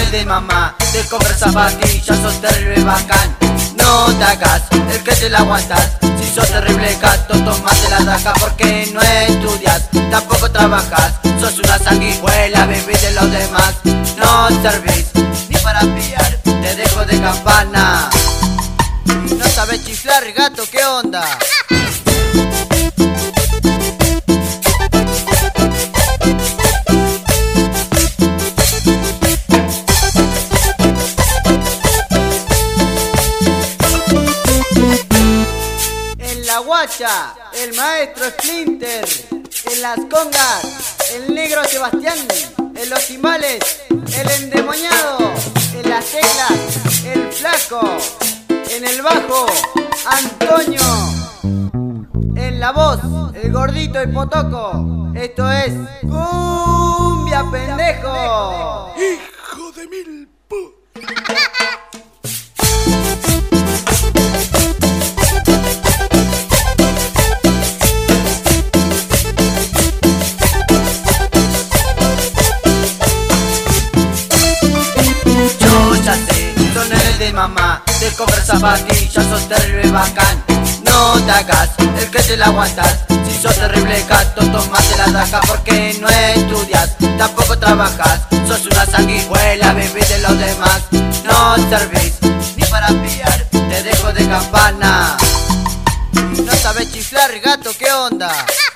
nenes de mamá, te compras zapatillas, sos terrible bacán. No te hagas el que te la aguantas. Si sos terrible gato, tomate la daca porque no estudias, tampoco trabajas. Sos una sanguijuela, bebé de los demás. No servís ni para pillar, te dejo de campana. No sabes chiflar, gato, ¿qué onda? En la guacha, el maestro Splinter. En las congas, el negro Sebastián. En los timbales, el endemoniado. En las teclas, el flaco. En el bajo, Antonio. En la voz, el gordito y potoco. Esto es Cumbia, pendejo. ¡Hijo de mil putas! Son nenes de mamá, te compras zapatillas, sos terrible bacán. No te hagas el que te la aguantas. Si sos terrible gato, tomate la daca porque no estudias, tampoco trabajas. Sos una sanguijuela, bebé de los demás. No servís ni para pillar, te dejo de campana. No sabes chiflar, gato, ¿qué onda?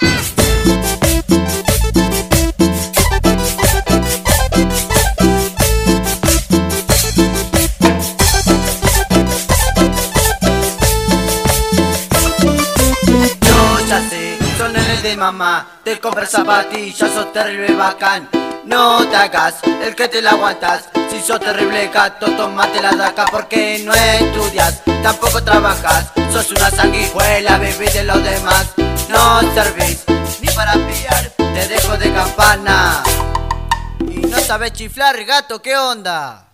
Son nenes de mamá, te compras zapatillas, sos terrible bacán. No te hagas el que te la aguantas. Si sos terrible gato, tomate la daca porque no estudias, tampoco trabajas. Sos una sanguijuela, bebé de los demás. No servís ni para pillar, te dejo de campana. Y no sabes chiflar, gato, ¿qué onda?